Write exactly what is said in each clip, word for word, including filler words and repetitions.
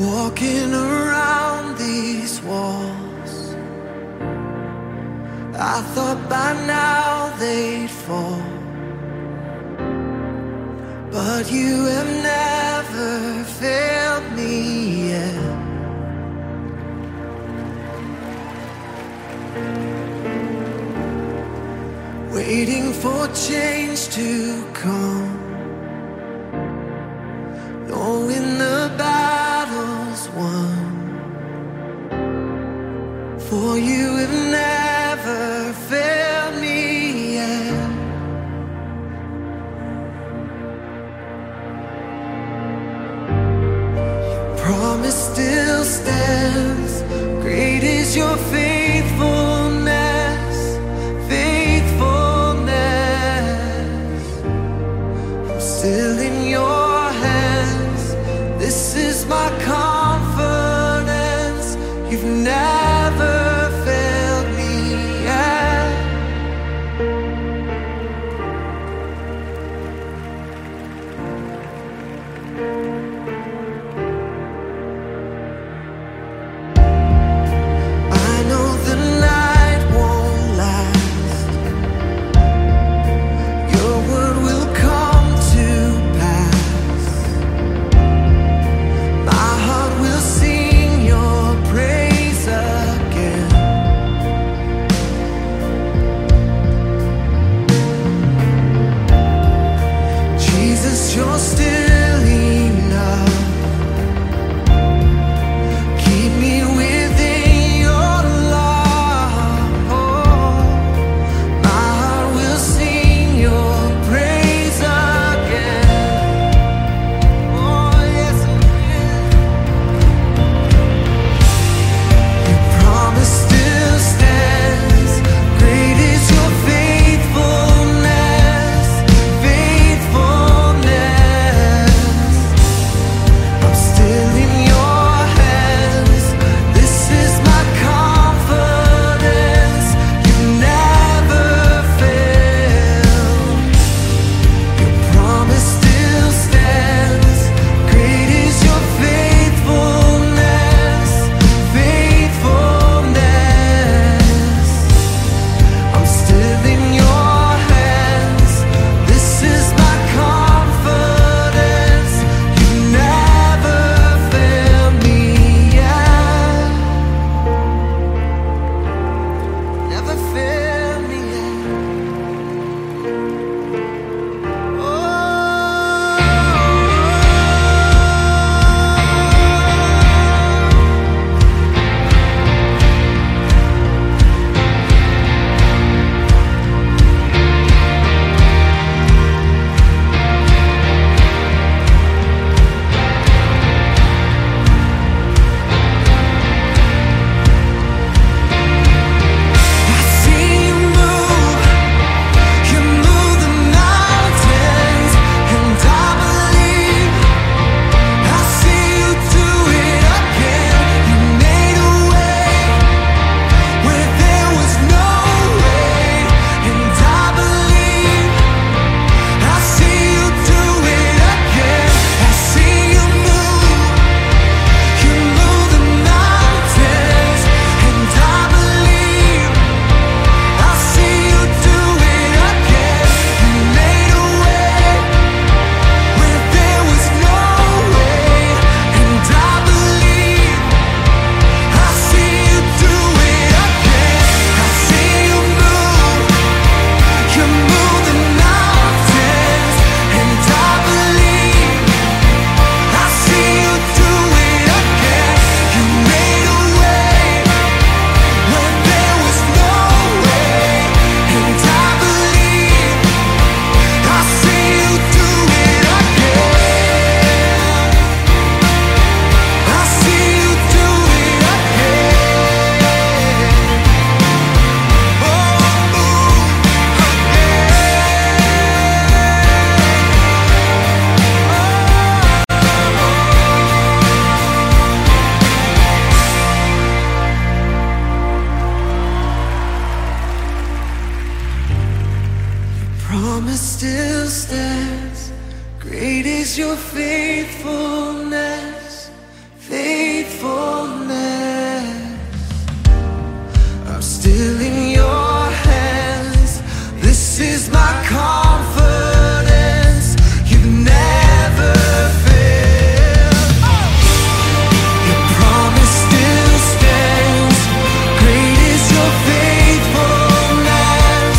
walking around these walls. I thought by now they'd fall, but you have never failed me yet. Waiting for change to come, knowing the battle's won, for you have never failed me yet. Your promise still stands, great is your faithfulness, faithfulness. I'm still in your hands, this is my confidence. You've never failed me yet. I know the night won't last, your word will come to pass. My heart will sing your praise again. Jesus, you're still enough. Keep me within your love. Oh, my heart will sing your praise again. Oh, yes, it will. Your promise still stands, great is your faithfulness, faithfulness. I'm still in your hands, this is my confidence. You never fail. Your promise still stands, great is your faithfulness, faithfulness. I'm still in your hands, this is my confidence. You never fail me yet. Never fail me yet. Oh, I see you move, you move the mountains, and I believe. I see you do it again. You made a way where there was no way, and I believe. I see you do it again. I see you move, you move the mountains, and I believe. I see you do it again. You made a way where there was no way, and I believe. I see you do it again. I see you move, you move the mountains, and I believe. I see you do it again. You made a way when there was no way, and I believe. I see you do it again. I see you do it again. Oh, promise still stands, great is your faithfulness, faithfulness. still in your hands. This is my confidence. You've never failed. Your promise still stands. Great is your faithfulness,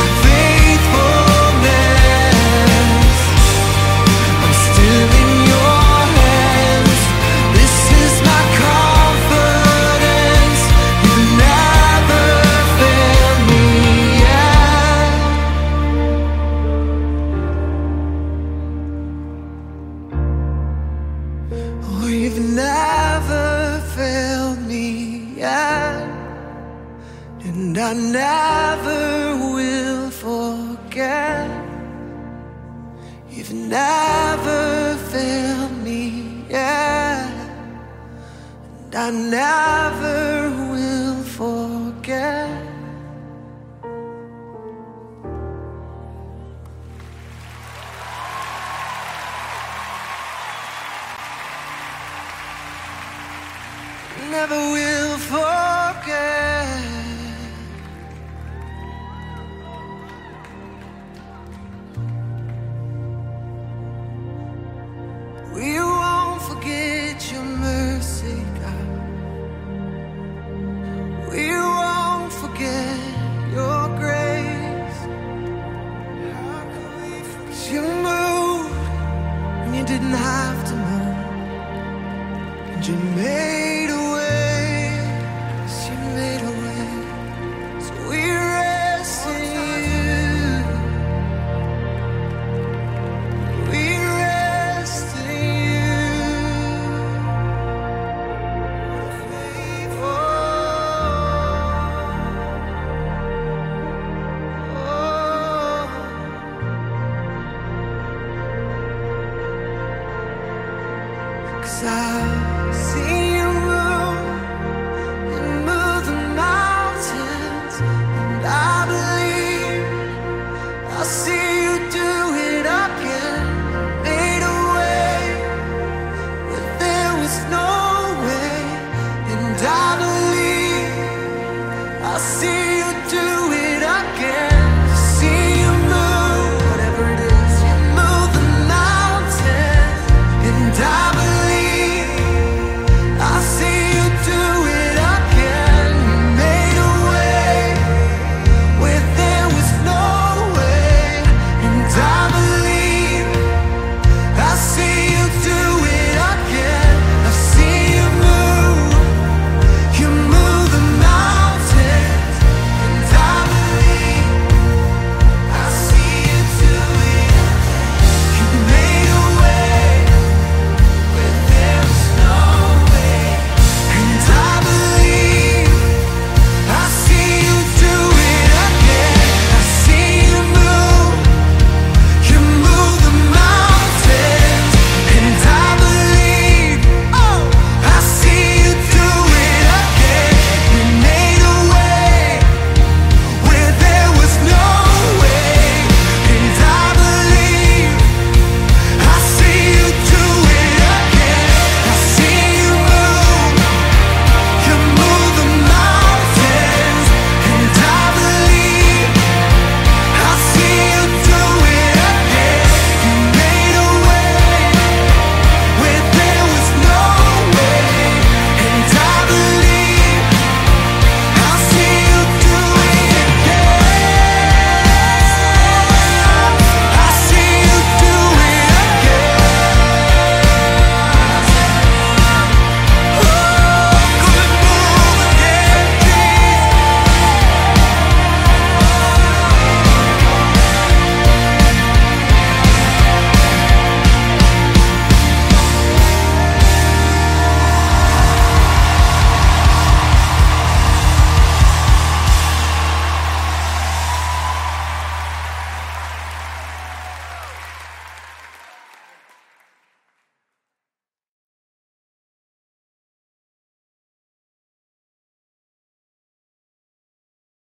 faithfulness. I'm still in your hands. This is my confidence. You've never failed me yet. Oh, you've never failed me yet. And I never will forget. You've never failed me yet. And I never